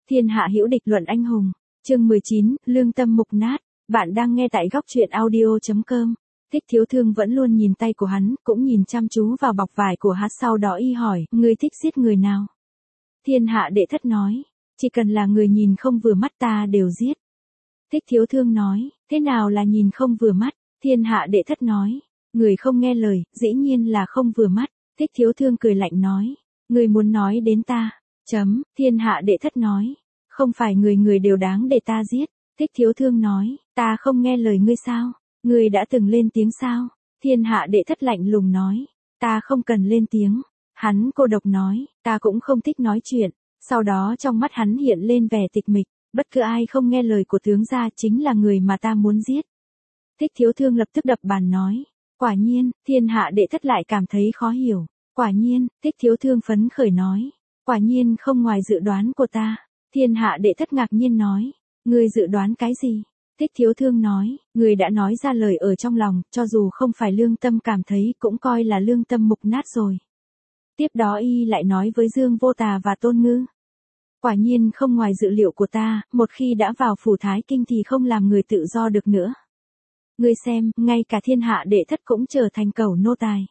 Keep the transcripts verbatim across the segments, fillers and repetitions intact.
Thiên hạ hữu địch luận anh hùng. Chương mười chín, lương tâm mục nát. Bạn đang nghe tại góc truyện audio chấm com. Thích Thiếu Thương vẫn luôn nhìn tay của hắn, cũng nhìn chăm chú vào bọc vải của hắn, sau đó y hỏi, ngươi thích giết người nào? Thiên hạ đệ thất nói, chỉ cần là người nhìn không vừa mắt ta đều giết. Thích Thiếu Thương nói, thế nào là nhìn không vừa mắt? Thiên hạ đệ thất nói, người không nghe lời, dĩ nhiên là không vừa mắt. Thích Thiếu Thương cười lạnh nói, ngươi muốn nói đến ta. Chấm, thiên hạ đệ thất nói, không phải người người đều đáng để ta giết. Thích Thiếu Thương nói, ta không nghe lời ngươi sao? Ngươi đã từng lên tiếng sao? Thiên hạ đệ thất lạnh lùng nói, ta không cần lên tiếng. Hắn cô độc nói, ta cũng không thích nói chuyện. Sau đó trong mắt hắn hiện lên vẻ tịch mịch, bất cứ ai không nghe lời của tướng gia chính là người mà ta muốn giết. Thích Thiếu Thương lập tức đập bàn nói, quả nhiên. Thiên hạ đệ thất lại cảm thấy khó hiểu. Quả nhiên. Thích Thiếu Thương phấn khởi nói, quả nhiên không ngoài dự đoán của ta. Thiên hạ đệ thất ngạc nhiên nói, ngươi dự đoán cái gì? Thích Thiếu Thương nói, ngươi đã nói ra lời ở trong lòng, cho dù không phải lương tâm cảm thấy cũng coi là lương tâm mục nát rồi. Tiếp đó y lại nói với Dương Vô Tà và Tôn Ngư, quả nhiên không ngoài dự liệu của ta, một khi đã vào phủ Thái Kinh thì không làm người tự do được nữa. Ngươi xem, ngay cả thiên hạ đệ thất cũng trở thành cẩu nô tài.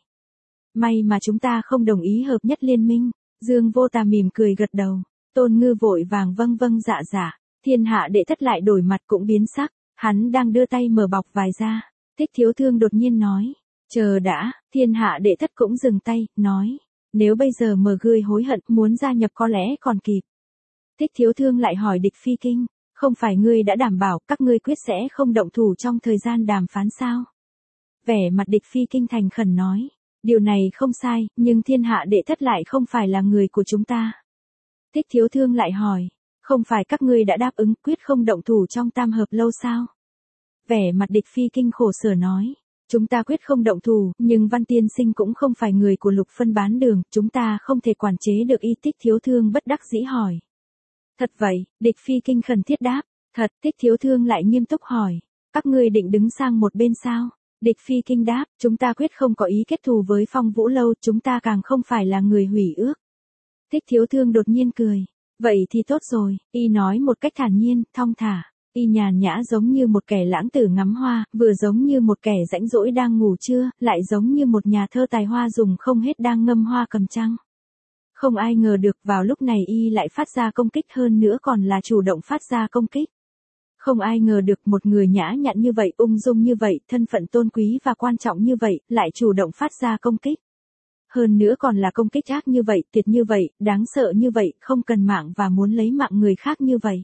May mà chúng ta không đồng ý hợp nhất liên minh. Dương Vô Tà mỉm cười gật đầu. Tôn Ngư vội vàng vâng vâng dạ dạ. Thiên hạ đệ thất lại đổi mặt cũng biến sắc. Hắn đang đưa tay mở bọc vải ra. Thích Thiếu Thương đột nhiên nói, chờ đã. Thiên hạ đệ thất cũng dừng tay, nói, nếu bây giờ mở ngươi hối hận muốn gia nhập có lẽ còn kịp. Thích Thiếu Thương lại hỏi Địch Phi Kinh, không phải ngươi đã đảm bảo các ngươi quyết sẽ không động thủ trong thời gian đàm phán sao? Vẻ mặt Địch Phi Kinh thành khẩn nói, điều này không sai, nhưng thiên hạ đệ thất lại không phải là người của chúng ta. Thích Thiếu Thương lại hỏi, không phải các ngươi đã đáp ứng quyết không động thủ trong tam hợp lâu sao? Vẻ mặt Địch Phi Kinh khổ sở nói, chúng ta quyết không động thủ, nhưng Văn Tiên Sinh cũng không phải người của Lục Phân bán đường, chúng ta không thể quản chế được y. Thích Thiếu Thương bất đắc dĩ hỏi. Thật vậy? Địch Phi Kinh khẩn thiết đáp. Thật. Thích Thiếu Thương lại nghiêm túc hỏi, các ngươi định đứng sang một bên sao? Địch Phi Kinh đáp, chúng ta quyết không có ý kết thù với Phong Vũ Lâu, chúng ta càng không phải là người hủy ước. Thích Thiếu Thương đột nhiên cười, vậy thì tốt rồi. Y nói một cách thản nhiên, thong thả. Y nhàn nhã giống như một kẻ lãng tử ngắm hoa, vừa giống như một kẻ rãnh rỗi đang ngủ trưa, lại giống như một nhà thơ tài hoa dùng không hết đang ngâm hoa cầm trăng. Không ai ngờ được vào lúc này y lại phát ra công kích, hơn nữa còn là chủ động phát ra công kích. Không ai ngờ được một người nhã nhặn như vậy, ung dung như vậy, thân phận tôn quý và quan trọng như vậy, lại chủ động phát ra công kích. Hơn nữa còn là công kích ác như vậy, tuyệt như vậy, đáng sợ như vậy, không cần mạng và muốn lấy mạng người khác như vậy.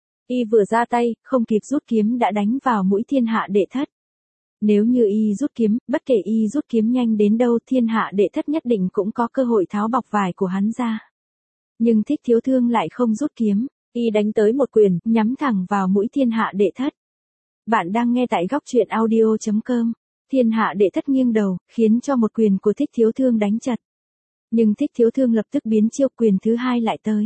Y vừa ra tay, không kịp rút kiếm đã đánh vào mũi thiên hạ đệ thất. Nếu như y rút kiếm, bất kể y rút kiếm nhanh đến đâu, thiên hạ đệ thất nhất định cũng có cơ hội tháo bọc vải của hắn ra. Nhưng Thích Thiếu Thương lại không rút kiếm, y đánh tới một quyền, nhắm thẳng vào mũi thiên hạ đệ thất. Bạn đang nghe tại góc truyện audio chấm com. Thiên hạ đệ thất nghiêng đầu, khiến cho một quyền của Thích Thiếu Thương đánh chật. Nhưng Thích Thiếu Thương lập tức biến chiêu, quyền thứ hai lại tới.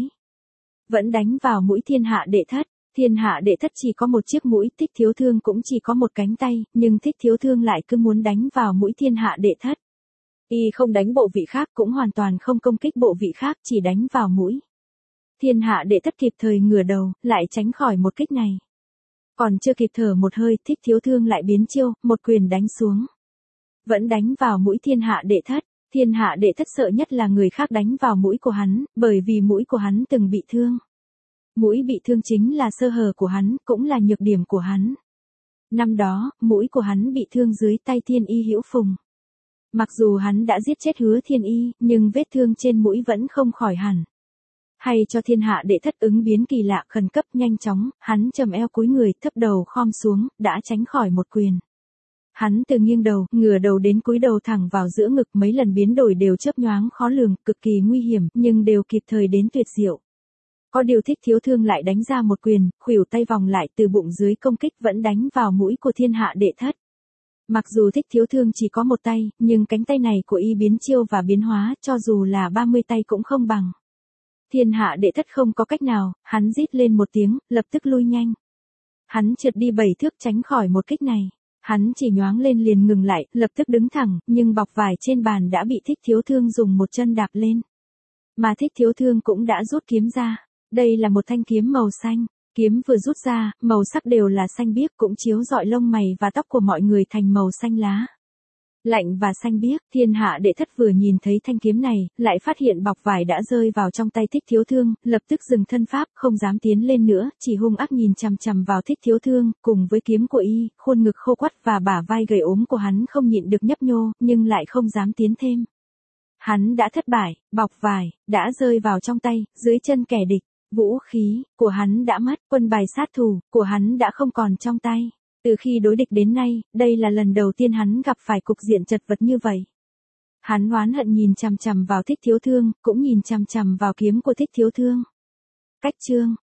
Vẫn đánh vào mũi thiên hạ đệ thất. Thiên hạ đệ thất chỉ có một chiếc mũi, Thích Thiếu Thương cũng chỉ có một cánh tay, nhưng Thích Thiếu Thương lại cứ muốn đánh vào mũi thiên hạ đệ thất. Y không đánh bộ vị khác, cũng hoàn toàn không công kích bộ vị khác, chỉ đánh vào mũi. Thiên hạ đệ thất kịp thời ngửa đầu, lại tránh khỏi một kích này. Còn chưa kịp thở một hơi, Thích Thiếu Thương lại biến chiêu, một quyền đánh xuống. Vẫn đánh vào mũi thiên hạ đệ thất. Thiên hạ đệ thất sợ nhất là người khác đánh vào mũi của hắn, bởi vì mũi của hắn từng bị thương. Mũi bị thương chính là sơ hở của hắn, cũng là nhược điểm của hắn. Năm đó, mũi của hắn bị thương dưới tay Thiên Y Hữu Phùng. Mặc dù hắn đã giết chết Hứa Thiên Y, nhưng vết thương trên mũi vẫn không khỏi hẳn. Hay cho thiên hạ đệ thất ứng biến kỳ lạ, khẩn cấp nhanh chóng, hắn trầm eo cúi người, thấp đầu khom xuống, đã tránh khỏi một quyền. Hắn từ nghiêng đầu, ngửa đầu đến cúi đầu thẳng vào giữa ngực, mấy lần biến đổi đều chớp nhoáng khó lường, cực kỳ nguy hiểm, nhưng đều kịp thời đến tuyệt diệu. Có điều Thích Thiếu Thương lại đánh ra một quyền, khuỷu tay vòng lại từ bụng dưới công kích, vẫn đánh vào mũi của thiên hạ đệ thất. Mặc dù Thích Thiếu Thương chỉ có một tay, nhưng cánh tay này của y biến chiêu và biến hóa, cho dù là ba mươi tay cũng không bằng. Thiên hạ đệ thất không có cách nào, hắn rít lên một tiếng, lập tức lui nhanh. Hắn trượt đi bảy thước tránh khỏi một kích này. Hắn chỉ nhoáng lên liền ngừng lại, lập tức đứng thẳng, nhưng bọc vải trên bàn đã bị Thích Thiếu Thương dùng một chân đạp lên. Mà Thích Thiếu Thương cũng đã rút kiếm ra. Đây là một thanh kiếm màu xanh, kiếm vừa rút ra, màu sắc đều là xanh biếc cũng chiếu rọi lông mày và tóc của mọi người thành màu xanh lá. Lạnh và xanh biếc, thiên hạ đệ thất vừa nhìn thấy thanh kiếm này, lại phát hiện bọc vải đã rơi vào trong tay Thích Thiếu Thương, lập tức dừng thân pháp, không dám tiến lên nữa, chỉ hung ác nhìn chằm chằm vào Thích Thiếu Thương, cùng với kiếm của y, khuôn ngực khô quắt và bả vai gầy ốm của hắn không nhịn được nhấp nhô, nhưng lại không dám tiến thêm. Hắn đã thất bại, bọc vải, đã rơi vào trong tay, dưới chân kẻ địch, vũ khí, của hắn đã mất, quân bài sát thủ, của hắn đã không còn trong tay. Từ khi đối địch đến nay, đây là lần đầu tiên hắn gặp phải cục diện chật vật như vậy. Hắn oán hận nhìn chằm chằm vào Thích Thiếu Thương, cũng nhìn chằm chằm vào kiếm của Thích Thiếu Thương. Cách chương